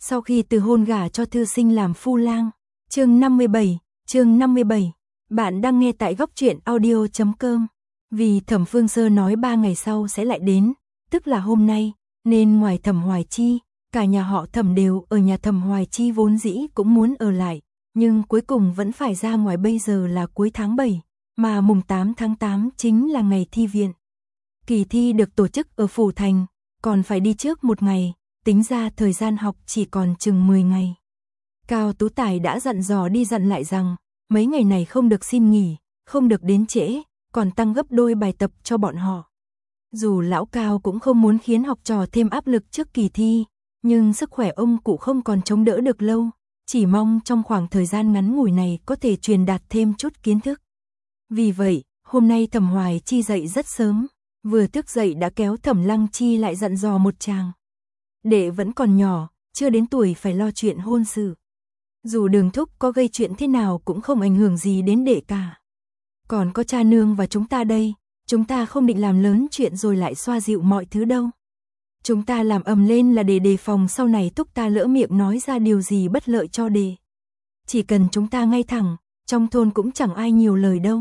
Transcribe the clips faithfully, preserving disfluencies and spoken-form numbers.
Sau khi từ hôn gả cho thư sinh làm phu lang. Chương năm mươi bảy, chương năm mươi bảy. Bạn đang nghe tại góc truyện audio chấm com. Vì Thẩm Phương Sơ nói ba ngày sau sẽ lại đến, tức là hôm nay, nên ngoài Thẩm Hoài Chi, cả nhà họ Thẩm đều ở nhà Thẩm Hoài Chi vốn dĩ cũng muốn ở lại, nhưng cuối cùng vẫn phải ra ngoài. Bây giờ là cuối tháng bảy, mà mùng tám tháng tám chính là ngày thi viện. Kỳ thi được tổ chức ở Phủ Thành, còn phải đi trước một ngày, tính ra thời gian học chỉ còn chừng mười ngày. Cao Tú Tài đã dặn dò đi dặn lại rằng, mấy ngày này không được xin nghỉ, không được đến trễ, còn tăng gấp đôi bài tập cho bọn họ. Dù lão Cao cũng không muốn khiến học trò thêm áp lực trước kỳ thi, nhưng sức khỏe ông cụ không còn chống đỡ được lâu, chỉ mong trong khoảng thời gian ngắn ngủi này có thể truyền đạt thêm chút kiến thức. Vì vậy, hôm nay Thẩm Hoài Chi dậy rất sớm, vừa thức dậy đã kéo Thẩm Lăng Chi lại dặn dò một tràng. Đệ vẫn còn nhỏ, chưa đến tuổi phải lo chuyện hôn sự. Dù Đường thúc có gây chuyện thế nào cũng không ảnh hưởng gì đến đệ cả. Còn có cha nương và chúng ta đây, chúng ta không định làm lớn chuyện rồi lại xoa dịu mọi thứ đâu. Chúng ta làm ầm lên là để đề phòng sau này thúc ta lỡ miệng nói ra điều gì bất lợi cho đệ. Chỉ cần chúng ta ngay thẳng, trong thôn cũng chẳng ai nhiều lời đâu.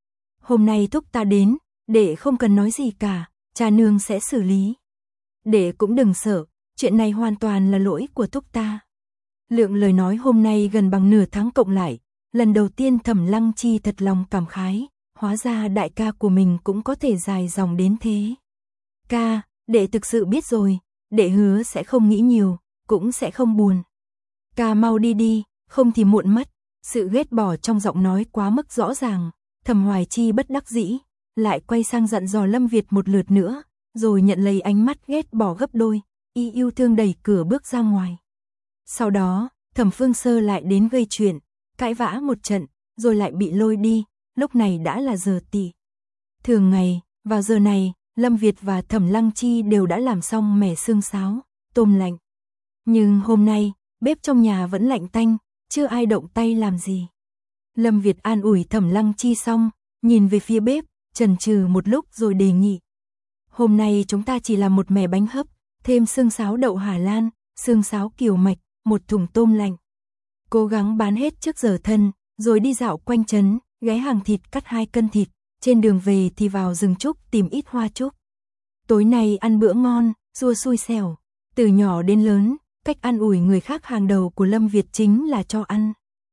Hôm nay thúc ta đến, đệ không cần nói gì cả, cha nương sẽ xử lý. Đệ cũng đừng sợ, chuyện này hoàn toàn là lỗi của thúc ta. Lượng lời nói hôm nay gần bằng nửa tháng cộng lại, lần đầu tiên Thẩm Lăng Chi thật lòng cảm khái, hóa ra đại ca của mình cũng có thể dài dòng đến thế. Ca, đệ thực sự biết rồi, đệ hứa sẽ không nghĩ nhiều, cũng sẽ không buồn. Ca mau đi đi, không thì muộn mất. Sự ghét bỏ trong giọng nói quá mức rõ ràng, Thẩm Hoài Chi bất đắc dĩ, lại quay sang dặn dò Lâm Việt một lượt nữa, rồi nhận lấy ánh mắt ghét bỏ gấp đôi, y yêu thương đẩy cửa bước ra ngoài. Sau đó, Thẩm Phương Sơ lại đến gây chuyện, cãi vã một trận, rồi lại bị lôi đi, lúc này đã là giờ tỵ. Thường ngày, vào giờ này, Lâm Việt và Thẩm Lăng Chi đều đã làm xong mẻ xương sáo, tôm lạnh. Nhưng hôm nay, bếp trong nhà vẫn lạnh tanh, chưa ai động tay làm gì. Lâm Việt an ủi Thẩm Lăng Chi xong, nhìn về phía bếp, chần chừ một lúc rồi đề nghị. Hôm nay chúng ta chỉ làm một mẻ bánh hấp, thêm xương sáo đậu Hà Lan, xương sáo kiều mạch, một thùng tôm lạnh. Cố gắng bán hết trước giờ thân, rồi đi dạo quanh trấn, ghé hàng thịt cắt hai cân thịt, trên đường về thì vào rừng trúc tìm ít hoa trúc. Tối nay ăn bữa ngon, xua xui xẻo. Từ nhỏ đến lớn, cách ăn ủi người khác hàng đầu của Lâm Việt chính là cho ăn.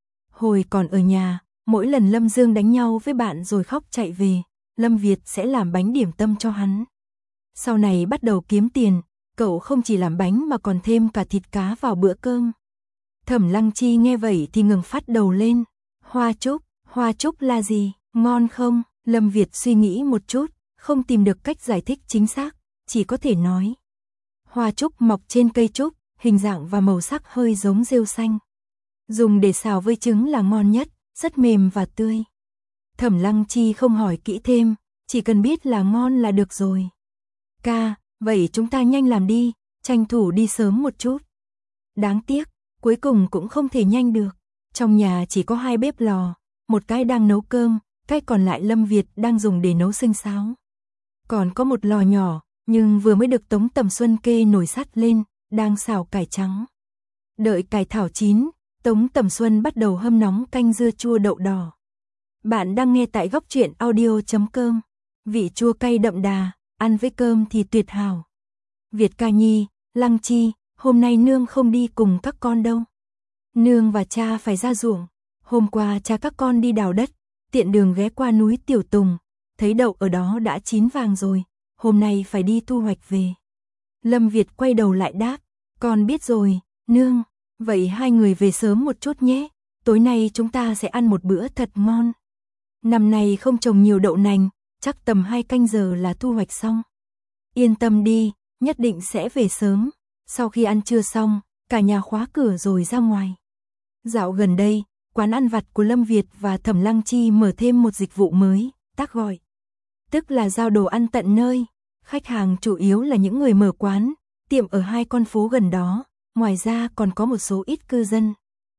Hồi còn ở nhà, mỗi lần Lâm Dương đánh nhau với bạn rồi khóc chạy về, Lâm Việt sẽ làm bánh điểm tâm cho hắn. Sau này bắt đầu kiếm tiền, cậu không chỉ làm bánh mà còn thêm cả thịt cá vào bữa cơm. Thẩm Lăng Chi nghe vậy thì ngừng phát đầu lên. Hoa trúc, hoa trúc là gì, ngon không? Lâm Việt suy nghĩ một chút, không tìm được cách giải thích chính xác, chỉ có thể nói. Hoa trúc mọc trên cây trúc, hình dạng và màu sắc hơi giống rêu xanh. Dùng để xào với trứng là ngon nhất, rất mềm và tươi. Thẩm Lăng Chi không hỏi kỹ thêm, chỉ cần biết là ngon là được rồi. Ca, vậy chúng ta nhanh làm đi, tranh thủ đi sớm một chút. Đáng tiếc, cuối cùng cũng không thể nhanh được. Trong nhà chỉ có hai bếp lò, một cái đang nấu cơm, cái còn lại Lâm Việt đang dùng để nấu xương sáo. Còn có một lò nhỏ, nhưng vừa mới được Tống Tầm Xuân kê nồi sắt lên, đang xào cải trắng. Đợi cải thảo chín, Tống Tầm Xuân bắt đầu hâm nóng canh dưa chua đậu đỏ. Bạn đang nghe tại góc truyện audio chấm com. Vị chua cay đậm đà, ăn với cơm thì tuyệt hảo. Việt ca nhi, Lăng Chi, hôm nay nương không đi cùng các con đâu. Nương và cha phải ra ruộng. Hôm qua cha các con đi đào đất, tiện đường ghé qua núi Tiểu Tùng, thấy đậu ở đó đã chín vàng rồi, hôm nay phải đi thu hoạch về. Lâm Việt quay đầu lại đáp, con biết rồi, nương, vậy hai người về sớm một chút nhé, tối nay chúng ta sẽ ăn một bữa thật ngon. Năm nay không trồng nhiều đậu nành, chắc tầm hai canh giờ là thu hoạch xong. Yên tâm đi, nhất định sẽ về sớm. Sau khi ăn trưa xong, cả nhà khóa cửa rồi ra ngoài. Dạo gần đây, quán ăn vặt của Lâm Việt và Thẩm Lăng Chi mở thêm một dịch vụ mới, tác gọi. Tức là giao đồ ăn tận nơi. Khách hàng chủ yếu là những người mở quán, tiệm ở hai con phố gần đó, ngoài ra còn có một số ít cư dân.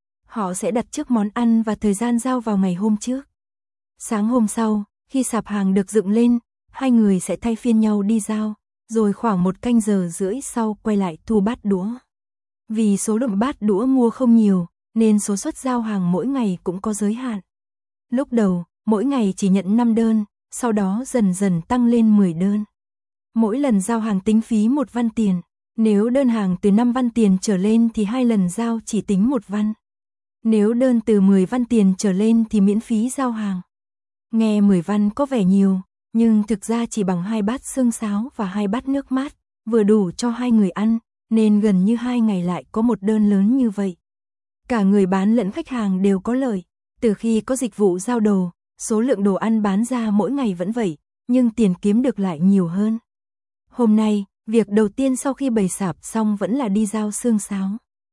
Họ sẽ đặt trước món ăn và thời gian giao vào ngày hôm trước. Sáng hôm sau, khi sạp hàng được dựng lên, hai người sẽ thay phiên nhau đi giao, rồi khoảng một canh giờ rưỡi sau quay lại thu bát đũa. Vì số lượng bát đũa mua không nhiều, nên số suất giao hàng mỗi ngày cũng có giới hạn. Lúc đầu, mỗi ngày chỉ nhận năm đơn, sau đó dần dần tăng lên mười đơn. Mỗi lần giao hàng tính phí một văn tiền, nếu đơn hàng từ năm văn tiền trở lên thì hai lần giao chỉ tính một văn. Nếu đơn từ mười văn tiền trở lên thì miễn phí giao hàng. Nghe mười văn có vẻ nhiều, nhưng thực ra chỉ bằng hai bát xương sáo và hai bát nước mát, vừa đủ cho hai người ăn, nên gần như hai ngày lại có một đơn lớn như vậy. Cả người bán lẫn khách hàng đều có lợi, từ khi có dịch vụ giao đồ, số lượng đồ ăn bán ra mỗi ngày vẫn vậy, nhưng tiền kiếm được lại nhiều hơn. Hôm nay, việc đầu tiên sau khi bày sạp xong vẫn là đi giao xương sáo.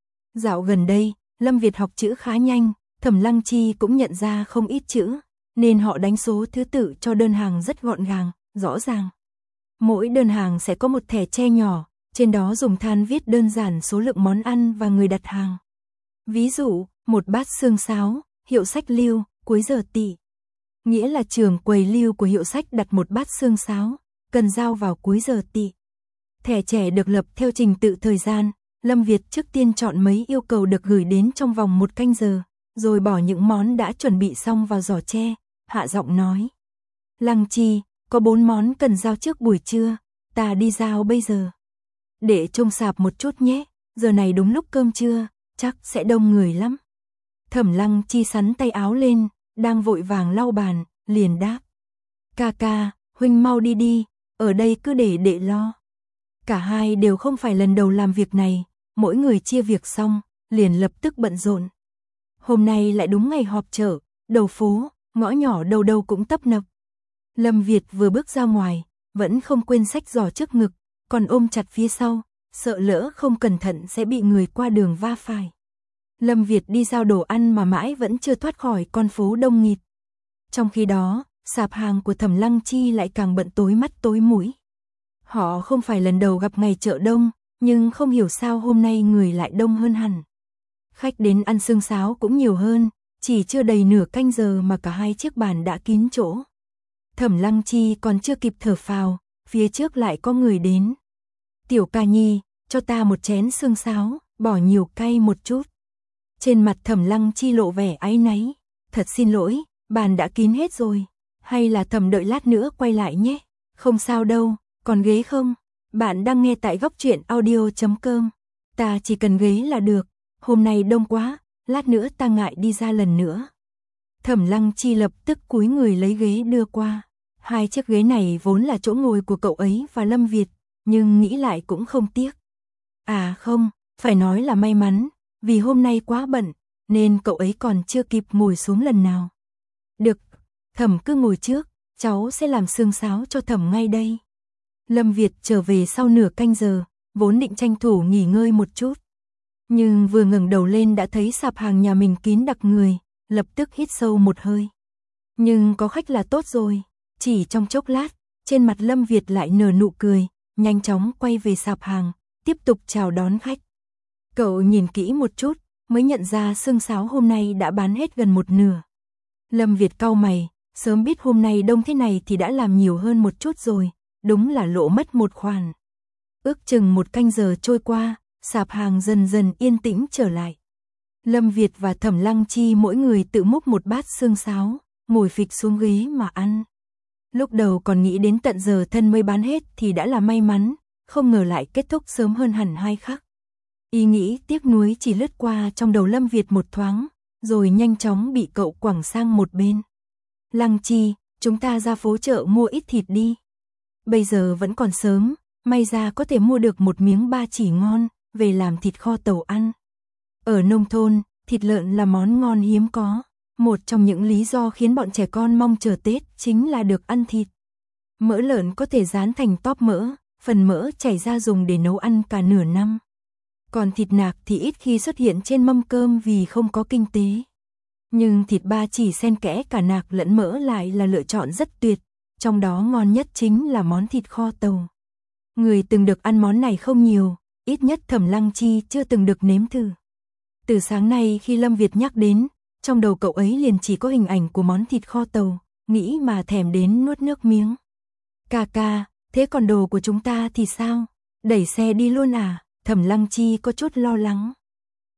Dạo gần đây, Lâm Việt học chữ khá nhanh, Thẩm Lăng Chi cũng nhận ra không ít chữ, nên họ đánh số thứ tự cho đơn hàng rất gọn gàng, rõ ràng. Mỗi đơn hàng sẽ có một thẻ tre nhỏ, trên đó dùng than viết đơn giản số lượng món ăn và người đặt hàng. Ví dụ, một bát xương sáo, hiệu sách Lưu, cuối giờ tỵ. Nghĩa là trưởng quầy Lưu của hiệu sách đặt một bát xương sáo, cần giao vào cuối giờ tỵ. Thẻ trẻ được lập theo trình tự thời gian, Lâm Việt trước tiên chọn mấy yêu cầu được gửi đến trong vòng một canh giờ, rồi bỏ những món đã chuẩn bị xong vào giỏ tre, hạ giọng nói. Lăng Chi, có bốn món cần giao trước buổi trưa, ta đi giao bây giờ. Để trông sạp một chút nhé, giờ này đúng lúc cơm trưa, chắc sẽ đông người lắm. Thẩm Lăng Chi sắn tay áo lên, đang vội vàng lau bàn, liền đáp. Ca ca, huynh mau đi đi, ở đây cứ để đệ lo. Cả hai đều không phải lần đầu làm việc này, mỗi người chia việc xong, liền lập tức bận rộn. Hôm nay lại đúng ngày họp chợ, đầu phố, ngõ nhỏ đâu đâu cũng tấp nập. Lâm Việt vừa bước ra ngoài, vẫn không quên xách giỏ trước ngực, còn ôm chặt phía sau, sợ lỡ không cẩn thận sẽ bị người qua đường va phải. Lâm Việt đi giao đồ ăn mà mãi vẫn chưa thoát khỏi con phố đông nghịt. Trong khi đó, sạp hàng của Thẩm Lăng Chi lại càng bận tối mắt tối mũi. Họ không phải lần đầu gặp ngày chợ đông, nhưng không hiểu sao hôm nay người lại đông hơn hẳn. Khách đến ăn xương sáo cũng nhiều hơn, chỉ chưa đầy nửa canh giờ mà cả hai chiếc bàn đã kín chỗ. Thẩm Lăng Chi còn chưa kịp thở phào, phía trước lại có người đến. Tiểu ca nhi, cho ta một chén xương sáo, bỏ nhiều cay một chút. Trên mặt Thẩm Lăng Chi lộ vẻ áy náy. Thật xin lỗi, bàn đã kín hết rồi. Hay là Thẩm đợi lát nữa quay lại nhé. Không sao đâu, còn ghế không? Bạn đang nghe tại góc truyện audio chấm com. Ta chỉ cần ghế là được. Hôm nay đông quá, lát nữa ta ngại đi ra lần nữa. Thẩm Lăng Chi lập tức cúi người lấy ghế đưa qua. Hai chiếc ghế này vốn là chỗ ngồi của cậu ấy và Lâm Việt, nhưng nghĩ lại cũng không tiếc. À không, phải nói là may mắn, vì hôm nay quá bận, nên cậu ấy còn chưa kịp ngồi xuống lần nào. Được, Thẩm cứ ngồi trước, cháu sẽ làm xương sáo cho Thẩm ngay đây. Lâm Việt trở về sau nửa canh giờ, vốn định tranh thủ nghỉ ngơi một chút. Nhưng vừa ngẩng đầu lên đã thấy sạp hàng nhà mình kín đặc người, lập tức hít sâu một hơi. Nhưng có khách là tốt rồi, chỉ trong chốc lát, trên mặt Lâm Việt lại nở nụ cười, nhanh chóng quay về sạp hàng, tiếp tục chào đón khách. Cậu nhìn kỹ một chút, mới nhận ra xương sáo hôm nay đã bán hết gần một nửa. Lâm Việt cau mày, sớm biết hôm nay đông thế này thì đã làm nhiều hơn một chút rồi, đúng là lỗ mất một khoản. Ước chừng một canh giờ trôi qua, sạp hàng dần dần yên tĩnh trở lại. Lâm Việt và Thẩm Lăng Chi mỗi người tự múc một bát xương sáo, ngồi phịch xuống ghế mà ăn. Lúc đầu còn nghĩ đến tận giờ thân mới bán hết thì đã là may mắn, không ngờ lại kết thúc sớm hơn hẳn hai khắc. Ý nghĩ tiếc nuối chỉ lướt qua trong đầu Lâm Việt một thoáng, rồi nhanh chóng bị cậu quẳng sang một bên. Lăng Chi, chúng ta ra phố chợ mua ít thịt đi. Bây giờ vẫn còn sớm, may ra có thể mua được một miếng ba chỉ ngon, về làm thịt kho tàu ăn. Ở nông thôn, thịt lợn là món ngon hiếm có. Một trong những lý do khiến bọn trẻ con mong chờ Tết chính là được ăn thịt. Mỡ lợn có thể rán thành tóp mỡ, phần mỡ chảy ra dùng để nấu ăn cả nửa năm. Còn thịt nạc thì ít khi xuất hiện trên mâm cơm vì không có kinh tế. Nhưng thịt ba chỉ xen kẽ cả nạc lẫn mỡ lại là lựa chọn rất tuyệt, trong đó ngon nhất chính là món thịt kho tàu. Người từng được ăn món này không nhiều, ít nhất Thẩm Lăng Chi chưa từng được nếm thử. Từ sáng nay khi Lâm Việt nhắc đến, trong đầu cậu ấy liền chỉ có hình ảnh của món thịt kho tàu, nghĩ mà thèm đến nuốt nước miếng. Ca ca, thế còn đồ của chúng ta thì sao? Đẩy xe đi luôn à? Thẩm Lăng Chi có chút lo lắng.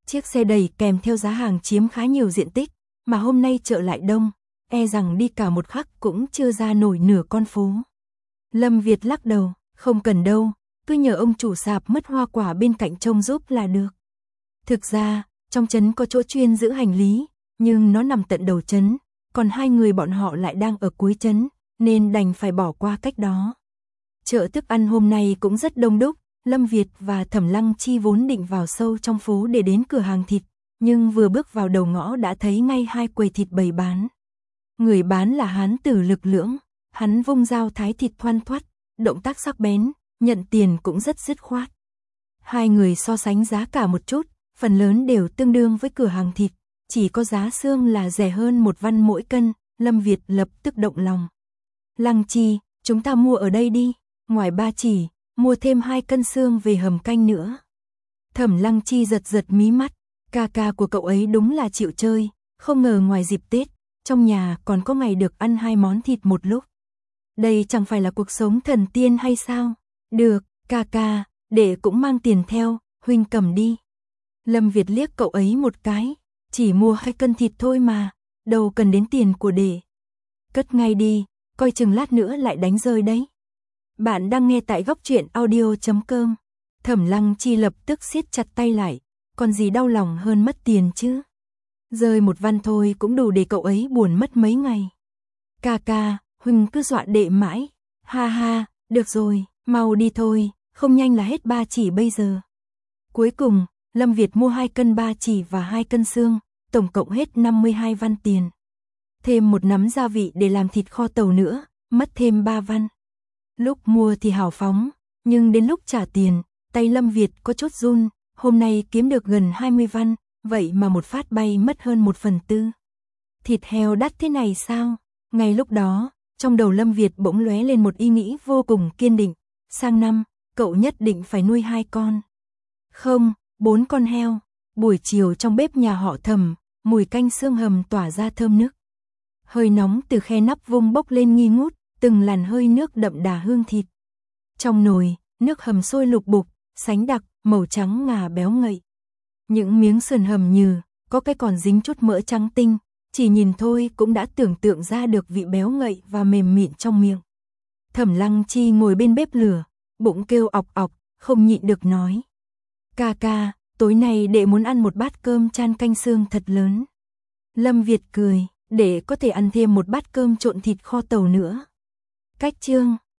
Chiếc xe đẩy kèm theo giá hàng chiếm khá nhiều diện tích, mà hôm nay chợ lại đông, e rằng đi cả một khắc cũng chưa ra nổi nửa con phố. Lâm Việt lắc đầu, không cần đâu, cứ nhờ ông chủ sạp mất hoa quả bên cạnh trông giúp là được. Thực ra, trong trấn có chỗ chuyên giữ hành lý, nhưng nó nằm tận đầu trấn, còn hai người bọn họ lại đang ở cuối trấn, nên đành phải bỏ qua cách đó. Chợ thức ăn hôm nay cũng rất đông đúc, Lâm Việt và Thẩm Lăng Chi vốn định vào sâu trong phố để đến cửa hàng thịt, nhưng vừa bước vào đầu ngõ đã thấy ngay hai quầy thịt bày bán. Người bán là hán tử lực lưỡng, hắn vung dao thái thịt thoăn thoắt, động tác sắc bén, nhận tiền cũng rất dứt khoát. Hai người so sánh giá cả một chút, phần lớn đều tương đương với cửa hàng thịt, chỉ có giá xương là rẻ hơn một văn mỗi cân, Lâm Việt lập tức động lòng. Lăng Chi, chúng ta mua ở đây đi, ngoài ba chỉ, mua thêm hai cân xương về hầm canh nữa. Thẩm Lăng Chi giật giật mí mắt, ca ca của cậu ấy đúng là chịu chơi, không ngờ ngoài dịp Tết, trong nhà còn có ngày được ăn hai món thịt một lúc. Đây chẳng phải là cuộc sống thần tiên hay sao? Được, ca ca, đệ cũng mang tiền theo, huynh cầm đi. Lâm Việt liếc cậu ấy một cái, chỉ mua hai cân thịt thôi mà, đâu cần đến tiền của đệ. Cất ngay đi, coi chừng lát nữa lại đánh rơi đấy. Bạn đang nghe tại góc truyện audio chấm com. Thẩm Lăng Chi lập tức siết chặt tay lại, còn gì đau lòng hơn mất tiền chứ. Rơi một văn thôi cũng đủ để cậu ấy buồn mất mấy ngày. Ca ca, huynh cứ dọa đệ mãi. Ha ha, được rồi, mau đi thôi, không nhanh là hết ba chỉ bây giờ. Cuối cùng, Lâm Việt mua hai cân ba chỉ và hai cân xương, tổng cộng hết năm mươi hai văn tiền. Thêm một nắm gia vị để làm thịt kho tàu nữa, mất thêm ba văn. Lúc mua thì hào phóng, nhưng đến lúc trả tiền, tay Lâm Việt có chút run, hôm nay kiếm được gần hai mươi văn, vậy mà một phát bay mất hơn một phần tư. Thịt heo đắt thế này sao? Ngay lúc đó, trong đầu Lâm Việt bỗng lóe lên một ý nghĩ vô cùng kiên định, sang năm, cậu nhất định phải nuôi hai con. Không, bốn con heo. Buổi chiều trong bếp nhà họ Thẩm, mùi canh xương hầm tỏa ra thơm nức. Hơi nóng từ khe nắp vung bốc lên nghi ngút, từng làn hơi nước đậm đà hương thịt. Trong nồi, nước hầm sôi lục bục, sánh đặc, màu trắng ngà béo ngậy. Những miếng sườn hầm nhừ, có cái còn dính chút mỡ trắng tinh, chỉ nhìn thôi cũng đã tưởng tượng ra được vị béo ngậy và mềm mịn trong miệng. Thẩm Lăng Chi ngồi bên bếp lửa, bụng kêu ọc ọc, không nhịn được nói. Ca ca, tối nay đệ muốn ăn một bát cơm chan canh xương thật lớn. Lâm Việt cười, để có thể ăn thêm một bát cơm trộn thịt kho tàu nữa. Cách chương